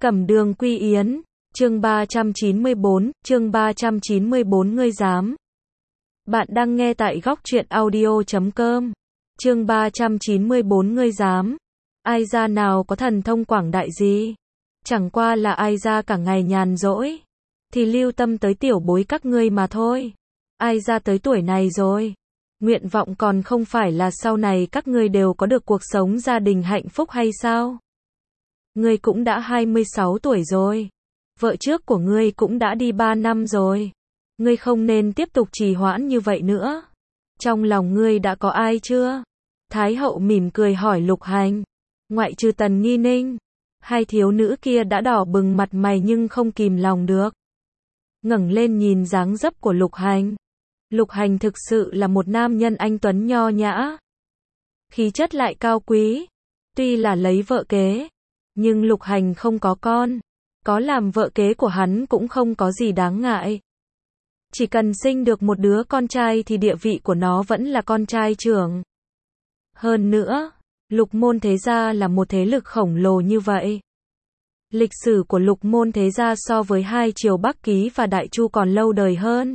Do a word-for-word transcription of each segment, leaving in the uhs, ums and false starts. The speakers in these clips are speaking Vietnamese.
Cẩm Đường Quy Yến, chương ba trăm chín mươi bốn, chương ba trăm chín mươi bốn ngươi dám. Bạn đang nghe tại góc truyện audio chấm com. Chương ba trăm chín mươi bốn ngươi dám. Ai ra nào có thần thông quảng đại gì? Chẳng qua là ai ra cả ngày nhàn rỗi thì lưu tâm tới tiểu bối các ngươi mà thôi. Ai ra tới tuổi này rồi, nguyện vọng còn không phải là sau này các ngươi đều có được cuộc sống gia đình hạnh phúc hay sao? Ngươi cũng đã hai mươi sáu tuổi rồi. Vợ trước của ngươi cũng đã đi ba năm rồi. Ngươi không nên tiếp tục trì hoãn như vậy nữa. Trong lòng ngươi đã có ai chưa? Thái hậu mỉm cười hỏi Lục Hành. Ngoại trừ Tần Nghi Ninh, hai thiếu nữ kia đã đỏ bừng mặt mày nhưng không kìm lòng được. Ngẩng lên nhìn dáng dấp của Lục Hành. Lục Hành thực sự là một nam nhân anh tuấn nho nhã, khí chất lại cao quý. Tuy là lấy vợ kế, nhưng Lục Hành không có con, có làm vợ kế của hắn cũng không có gì đáng ngại. Chỉ cần sinh được một đứa con trai thì địa vị của nó vẫn là con trai trưởng. Hơn nữa, Lục môn thế gia là một thế lực khổng lồ như vậy. Lịch sử của Lục môn thế gia so với hai triều Bắc Ký và Đại Chu còn lâu đời hơn.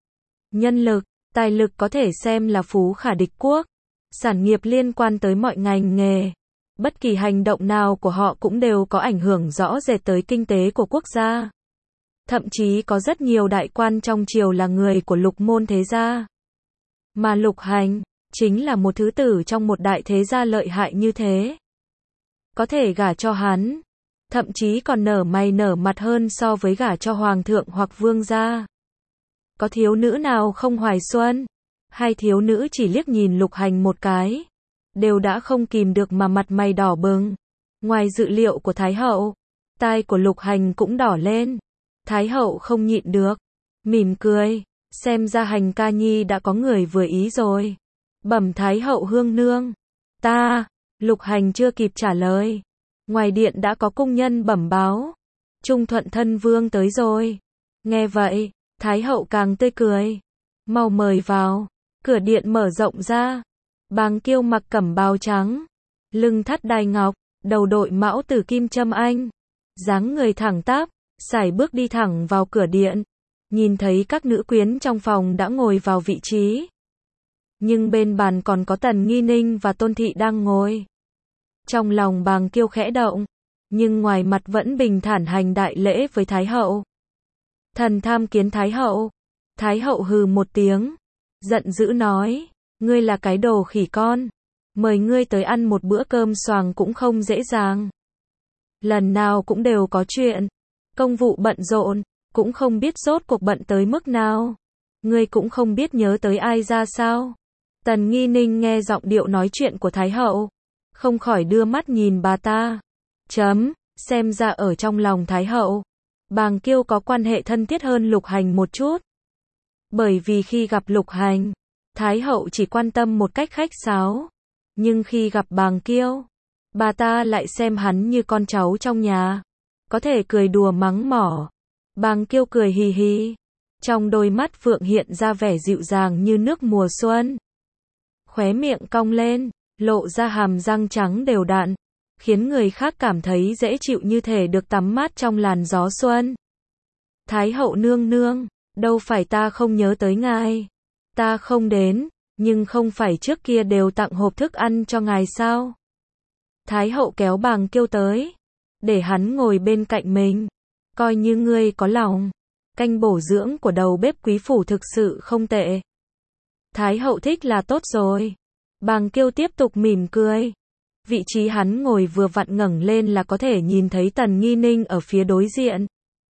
Nhân lực, tài lực có thể xem là phú khả địch quốc. Sản nghiệp liên quan tới mọi ngành nghề. Bất kỳ hành động nào của họ cũng đều có ảnh hưởng rõ rệt tới kinh tế của quốc gia. Thậm chí có rất nhiều đại quan trong triều là người của Lục môn thế gia. Mà Lục Hành chính là một thứ tử trong một đại thế gia lợi hại như thế. Có thể gả cho hắn, thậm chí còn nở mày nở mặt hơn so với gả cho hoàng thượng hoặc vương gia. Có thiếu nữ nào không hoài xuân? Hai thiếu nữ chỉ liếc nhìn Lục Hành một cái, đều đã không kìm được mà mặt mày đỏ bừng. Ngoài dự liệu của Thái hậu, tai của Lục Hành cũng đỏ lên. Thái hậu không nhịn được, mỉm cười, xem ra Hành ca nhi đã có người vừa ý rồi. Bẩm Thái hậu hương nương. Ta, Lục Hành chưa kịp trả lời, ngoài điện đã có cung nhân bẩm báo, Trung Thuận thân vương tới rồi. Nghe vậy, Thái hậu càng tươi cười. Mau mời vào. Cửa điện mở rộng ra. Bàng Kiêu mặc cẩm bào trắng, lưng thắt đai ngọc, đầu đội mão tử kim châm anh, dáng người thẳng tắp, sải bước đi thẳng vào cửa điện. Nhìn thấy các nữ quyến trong phòng đã ngồi vào vị trí, nhưng bên bàn còn có Tần Nghi Ninh và Tôn Thị đang ngồi. Trong lòng Bàng Kiêu khẽ động, nhưng ngoài mặt vẫn bình thản hành đại lễ với Thái hậu. Thần tham kiến Thái hậu. Thái hậu hừ một tiếng, giận dữ nói, ngươi là cái đồ khỉ con, mời ngươi tới ăn một bữa cơm xoàng cũng không dễ dàng. Lần nào cũng đều có chuyện, công vụ bận rộn, cũng không biết rốt cuộc bận tới mức nào. Ngươi cũng không biết nhớ tới ai ra sao? Tần Nghi Ninh nghe giọng điệu nói chuyện của Thái hậu, không khỏi đưa mắt nhìn bà ta. Chấm, xem ra ở trong lòng Thái hậu, Bàng Kiêu có quan hệ thân thiết hơn Lục Hành một chút. Bởi vì khi gặp Lục Hành, Thái hậu chỉ quan tâm một cách khách sáo. Nhưng khi gặp Bàng Kiêu, bà ta lại xem hắn như con cháu trong nhà, có thể cười đùa mắng mỏ. Bàng Kiêu cười hì hì, trong đôi mắt phượng hiện ra vẻ dịu dàng như nước mùa xuân. Khóe miệng cong lên, lộ ra hàm răng trắng đều đặn, khiến người khác cảm thấy dễ chịu như thể được tắm mát trong làn gió xuân. Thái hậu nương nương, đâu phải ta không nhớ tới ngài. Ta không đến, nhưng không phải trước kia đều tặng hộp thức ăn cho ngài sao? Thái hậu kéo Bàng Kiêu tới, để hắn ngồi bên cạnh mình. Coi như ngươi có lòng, canh bổ dưỡng của đầu bếp quý phủ thực sự không tệ. Thái hậu thích là tốt rồi. Bàng Kiêu tiếp tục mỉm cười. Vị trí hắn ngồi vừa vặn ngẩng lên là có thể nhìn thấy Tần Nghi Ninh ở phía đối diện.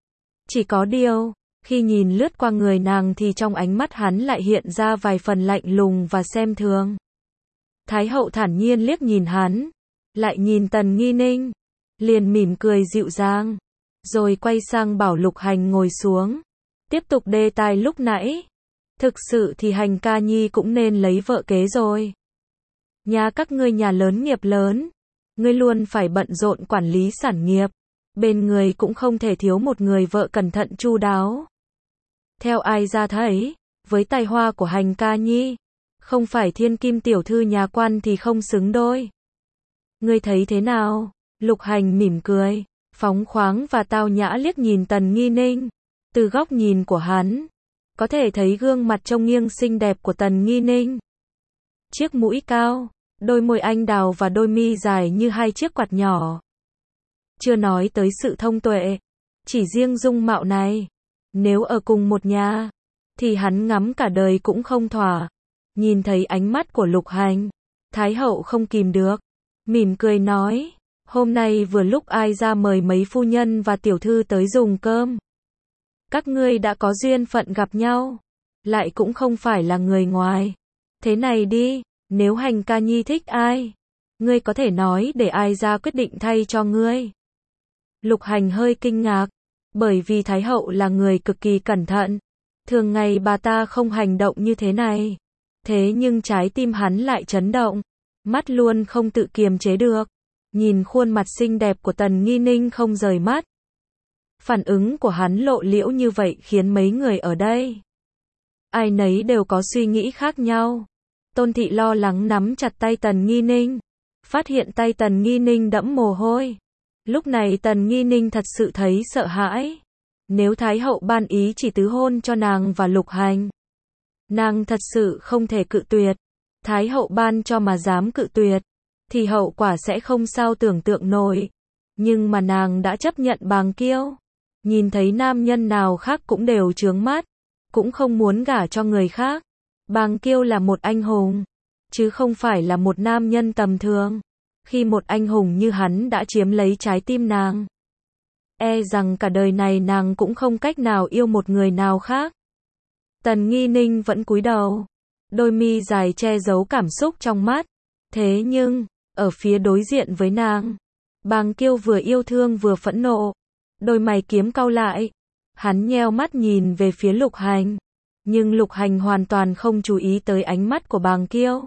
Chỉ có điều, khi nhìn lướt qua người nàng thì trong ánh mắt hắn lại hiện ra vài phần lạnh lùng và xem thường. Thái hậu thản nhiên liếc nhìn hắn, lại nhìn Tần Nghi Ninh, liền mỉm cười dịu dàng, rồi quay sang bảo Lục Hành ngồi xuống, tiếp tục đề tài lúc nãy. Thực sự thì Hành ca nhi cũng nên lấy vợ kế rồi. Nhà các ngươi nhà lớn nghiệp lớn, ngươi luôn phải bận rộn quản lý sản nghiệp, bên người cũng không thể thiếu một người vợ cẩn thận chu đáo. Theo ai ra thấy, với tài hoa của Hành ca nhi, không phải thiên kim tiểu thư nhà quan thì không xứng đôi. Ngươi thấy thế nào? Lục Hành mỉm cười, phóng khoáng và tao nhã liếc nhìn Tần Nghi Ninh. Từ góc nhìn của hắn, có thể thấy gương mặt trông nghiêng xinh đẹp của Tần Nghi Ninh. Chiếc mũi cao, đôi môi anh đào và đôi mi dài như hai chiếc quạt nhỏ. Chưa nói tới sự thông tuệ, chỉ riêng dung mạo này, nếu ở cùng một nhà, thì hắn ngắm cả đời cũng không thỏa. Nhìn thấy ánh mắt của Lục Hành, Thái hậu không kìm được, mỉm cười nói, hôm nay vừa lúc ai ra mời mấy phu nhân và tiểu thư tới dùng cơm. Các ngươi đã có duyên phận gặp nhau, lại cũng không phải là người ngoài. Thế này đi, nếu Hành ca nhi thích ai, ngươi có thể nói để ai ra quyết định thay cho ngươi. Lục Hành hơi kinh ngạc, bởi vì Thái hậu là người cực kỳ cẩn thận. Thường ngày bà ta không hành động như thế này. Thế nhưng trái tim hắn lại chấn động, mắt luôn không tự kiềm chế được. Nhìn khuôn mặt xinh đẹp của Tần Nghi Ninh không rời mắt. Phản ứng của hắn lộ liễu như vậy khiến mấy người ở đây, ai nấy đều có suy nghĩ khác nhau. Tôn thị lo lắng nắm chặt tay Tần Nghi Ninh, phát hiện tay Tần Nghi Ninh đẫm mồ hôi. Lúc này Tần Nghi Ninh thật sự thấy sợ hãi. Nếu Thái hậu ban ý chỉ tứ hôn cho nàng và Lục Hành, nàng thật sự không thể cự tuyệt. Thái hậu ban cho mà dám cự tuyệt, thì hậu quả sẽ không sao tưởng tượng nổi. Nhưng mà nàng đã chấp nhận Bàng Kiêu. Nhìn thấy nam nhân nào khác cũng đều chướng mắt, cũng không muốn gả cho người khác. Bàng Kiêu là một anh hùng, chứ không phải là một nam nhân tầm thường. Khi một anh hùng như hắn đã chiếm lấy trái tim nàng, e rằng cả đời này nàng cũng không cách nào yêu một người nào khác. Tần Nghi Ninh vẫn cúi đầu, đôi mi dài che giấu cảm xúc trong mắt. Thế nhưng, ở phía đối diện với nàng, Bàng Kiêu vừa yêu thương vừa phẫn nộ, đôi mày kiếm cau lại. Hắn nheo mắt nhìn về phía Lục Hành, nhưng Lục Hành hoàn toàn không chú ý tới ánh mắt của Bàng Kiêu.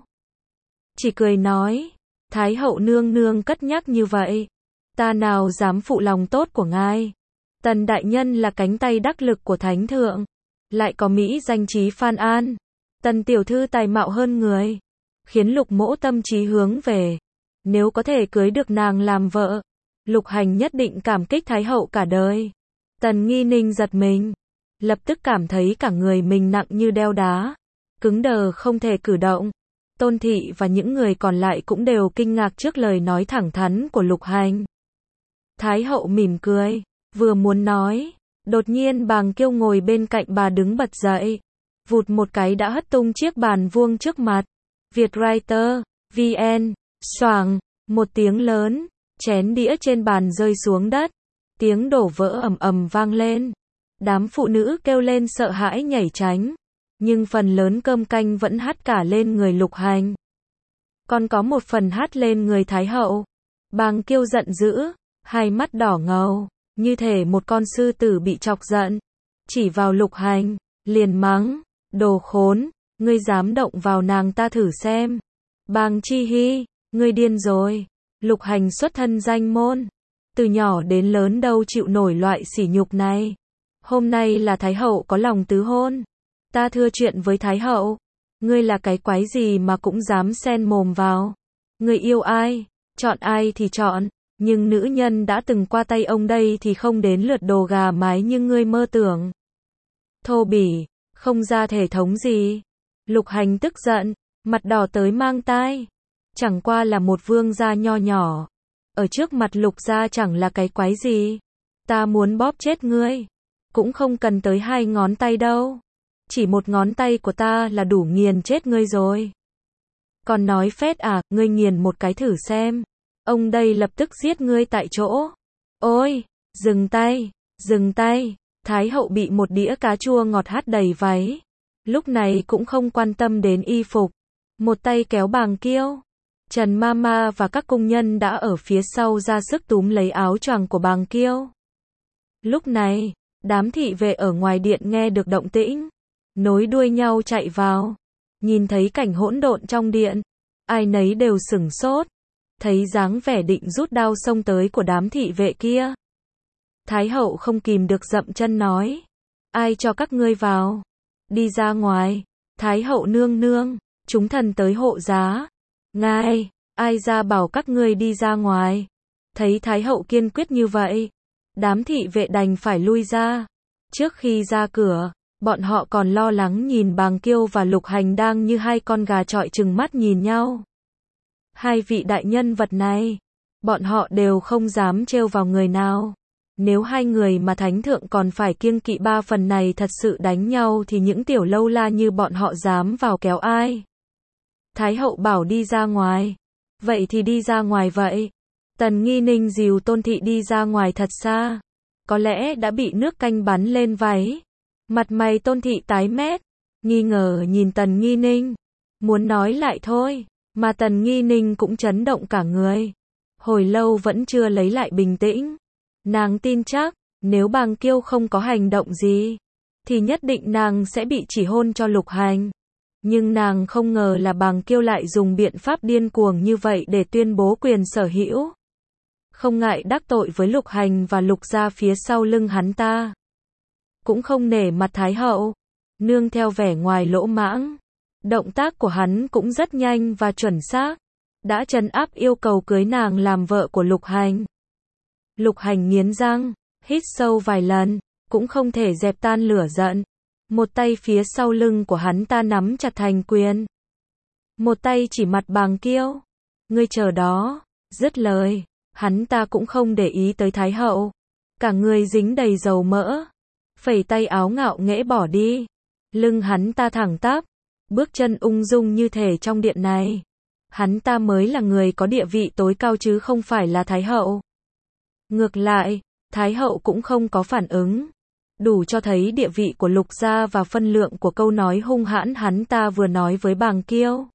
Chỉ cười nói, Thái hậu nương nương cất nhắc như vậy, ta nào dám phụ lòng tốt của ngài. Tần đại nhân là cánh tay đắc lực của thánh thượng, lại có mỹ danh chí Phan An. Tần tiểu thư tài mạo hơn người, khiến Lục mỗ tâm trí hướng về. Nếu có thể cưới được nàng làm vợ, Lục Hành nhất định cảm kích Thái hậu cả đời. Tần Nghi Ninh giật mình, lập tức cảm thấy cả người mình nặng như đeo đá, cứng đờ không thể cử động. Tôn thị và những người còn lại cũng đều kinh ngạc trước lời nói thẳng thắn của Lục Hành. Thái hậu mỉm cười, vừa muốn nói, đột nhiên Bàng Kiêu ngồi bên cạnh bà đứng bật dậy, vụt một cái đã hất tung chiếc bàn vuông trước mặt. Vietwriter, vê en, xoàng, một tiếng lớn, chén đĩa trên bàn rơi xuống đất, tiếng đổ vỡ ầm ầm vang lên. Đám phụ nữ kêu lên sợ hãi nhảy tránh, nhưng phần lớn cơm canh vẫn hắt cả lên người Lục Hành, còn có một phần hắt lên người Thái hậu. Bàng Kiêu giận dữ, hai mắt đỏ ngầu, như thể một con sư tử bị chọc giận, chỉ vào Lục Hành, liền mắng, đồ khốn, ngươi dám động vào nàng ta thử xem. Bàng Chi Hy, ngươi điên rồi. Lục Hành xuất thân danh môn, từ nhỏ đến lớn đâu chịu nổi loại sỉ nhục này. Hôm nay là Thái hậu có lòng tứ hôn, ta thưa chuyện với Thái hậu, ngươi là cái quái gì mà cũng dám xen mồm vào. Ngươi yêu ai, chọn ai thì chọn, nhưng nữ nhân đã từng qua tay ông đây thì không đến lượt đồ gà mái như ngươi mơ tưởng. Thô bỉ, không ra thể thống gì. Lục Hành tức giận, mặt đỏ tới mang tai. Chẳng qua là một vương gia nho nhỏ, ở trước mặt Lục gia chẳng là cái quái gì. Ta muốn bóp chết ngươi, cũng không cần tới hai ngón tay đâu. Chỉ một ngón tay của ta là đủ nghiền chết ngươi rồi. Còn nói phét à, ngươi nghiền một cái thử xem. Ông đây lập tức giết ngươi tại chỗ. Ôi, dừng tay, dừng tay. Thái hậu bị một đĩa cá chua ngọt hắt đầy váy. Lúc này cũng không quan tâm đến y phục. Một tay kéo Bàng Kiêu. Trần Mama và các cung nhân đã ở phía sau ra sức túm lấy áo choàng của Bàng Kiêu. Lúc này, đám thị vệ ở ngoài điện nghe được động tĩnh, nối đuôi nhau chạy vào. Nhìn thấy cảnh hỗn độn trong điện, ai nấy đều sửng sốt. Thấy dáng vẻ định rút đao xông tới của đám thị vệ kia, Thái hậu không kìm được dậm chân nói, ai cho các ngươi vào? Đi ra ngoài. Thái hậu nương nương, chúng thần tới hộ giá. Ngài, ai ra bảo các ngươi đi ra ngoài? Thấy Thái hậu kiên quyết như vậy, Đám thị vệ đành phải lui ra. Trước khi ra cửa, bọn họ còn lo lắng nhìn Bàng Kiêu và Lục Hành đang như hai con gà trọi trừng mắt nhìn nhau. Hai vị đại nhân vật này, bọn họ đều không dám trêu vào người nào. Nếu hai người mà thánh thượng còn phải kiêng kỵ ba phần này thật sự đánh nhau thì những tiểu lâu la như bọn họ dám vào kéo ai. Thái hậu bảo đi ra ngoài. Vậy thì đi ra ngoài vậy. Tần Nghi Ninh dìu Tôn Thị đi ra ngoài thật xa. Có lẽ đã bị nước canh bắn lên váy. Mặt mày Tôn Thị tái mét, nghi ngờ nhìn Tần Nghi Ninh. Muốn nói lại thôi, mà Tần Nghi Ninh cũng chấn động cả người. Hồi lâu vẫn chưa lấy lại bình tĩnh. Nàng tin chắc, nếu Bàng Kiêu không có hành động gì, thì nhất định nàng sẽ bị chỉ hôn cho Lục Hành. Nhưng nàng không ngờ là Bàng Kiêu lại dùng biện pháp điên cuồng như vậy để tuyên bố quyền sở hữu. Không ngại đắc tội với Lục Hành và Lục gia phía sau lưng hắn ta. Cũng không nể mặt Thái hậu. Nương theo vẻ ngoài lỗ mãng. Động tác của hắn cũng rất nhanh và chuẩn xác. Đã trấn áp yêu cầu cưới nàng làm vợ của Lục Hành. Lục Hành nghiến răng, hít sâu vài lần, cũng không thể dẹp tan lửa giận. Một tay phía sau lưng của hắn ta nắm chặt thành quyền. Một tay chỉ mặt Bàng Kiêu. Ngươi chờ đó. Dứt lời, hắn ta cũng không để ý tới Thái hậu. Cả người dính đầy dầu mỡ. Phẩy tay áo ngạo nghễ bỏ đi. Lưng hắn ta thẳng tắp. Bước chân ung dung như thể trong điện này. Hắn ta mới là người có địa vị tối cao chứ không phải là Thái hậu. Ngược lại, Thái hậu cũng không có phản ứng. Đủ cho thấy địa vị của Lục gia và phân lượng của câu nói hung hãn hắn ta vừa nói với Bàng Kiêu.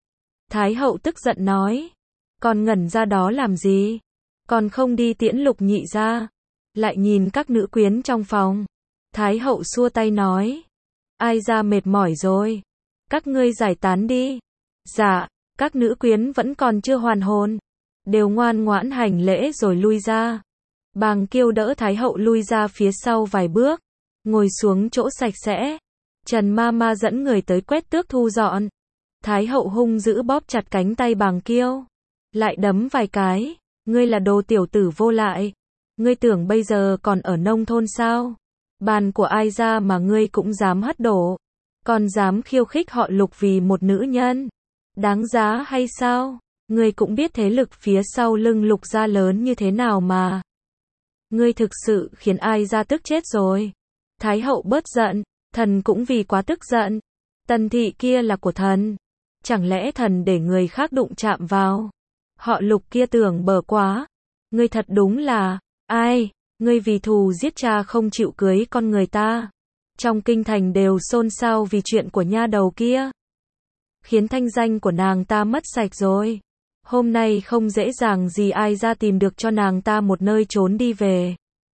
Thái hậu tức giận nói. Còn ngẩn ra đó làm gì? Còn không đi tiễn Lục nhị ra. Lại nhìn các nữ quyến trong phòng. Thái hậu xua tay nói. Ai ra mệt mỏi rồi. Các ngươi giải tán đi. Dạ, các nữ quyến vẫn còn chưa hoàn hồn. Đều ngoan ngoãn hành lễ rồi lui ra. Bàng Kiêu đỡ Thái hậu lui ra phía sau vài bước. Ngồi xuống chỗ sạch sẽ. Trần ma ma dẫn người tới quét tước thu dọn. Thái hậu hung dữ bóp chặt cánh tay Bàng Kiêu. Lại đấm vài cái. Ngươi là đồ tiểu tử vô lại. Ngươi tưởng bây giờ còn ở nông thôn sao? Bàn của ai ra mà ngươi cũng dám hất đổ. Còn dám khiêu khích họ Lục vì một nữ nhân. Đáng giá hay sao? Ngươi cũng biết thế lực phía sau lưng Lục gia lớn như thế nào mà. Ngươi thực sự khiến ai ra tức chết rồi. Thái hậu bớt giận, thần cũng vì quá tức giận. Tần thị kia là của thần. Chẳng lẽ thần để người khác đụng chạm vào? Họ Lục kia tưởng bở quá. Ngươi thật đúng là, ai? Ngươi vì thù giết cha không chịu cưới con người ta. Trong kinh thành đều xôn xao vì chuyện của nha đầu kia. Khiến thanh danh của nàng ta mất sạch rồi. Hôm nay không dễ dàng gì ai ra tìm được cho nàng ta một nơi trốn đi về.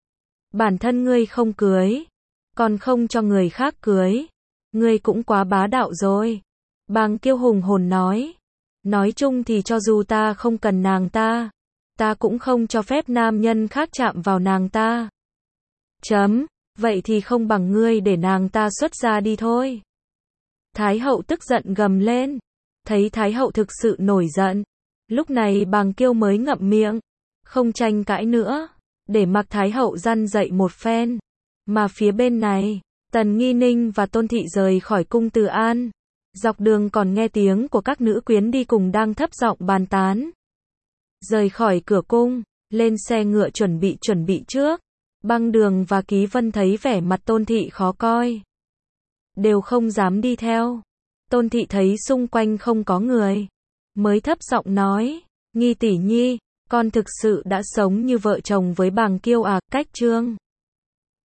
Bản thân ngươi không cưới, còn không cho người khác cưới. Ngươi cũng quá bá đạo rồi. Bàng Kiêu hùng hồn nói. Nói chung thì cho dù ta không cần nàng ta, ta cũng không cho phép nam nhân khác chạm vào nàng ta. Chấm, vậy thì không bằng ngươi để nàng ta xuất ra đi thôi. Thái hậu tức giận gầm lên. Thấy Thái hậu thực sự nổi giận. Lúc này Bàng Kiêu mới ngậm miệng. Không tranh cãi nữa. Để mặc Thái hậu răn dậy một phen. Mà phía bên này, Tần Nghi Ninh và Tôn Thị rời khỏi cung Từ An. Dọc đường còn nghe tiếng của các nữ quyến đi cùng đang thấp giọng bàn tán. Rời khỏi cửa cung, lên xe ngựa chuẩn bị chuẩn bị trước. Băng Đường và Ký Vân thấy vẻ mặt Tôn Thị khó coi. Đều không dám đi theo. Tôn Thị thấy xung quanh không có người. Mới thấp giọng nói. Nghi tỷ nhi, con thực sự đã sống như vợ chồng với Bàng Kiêu à? Cách Trương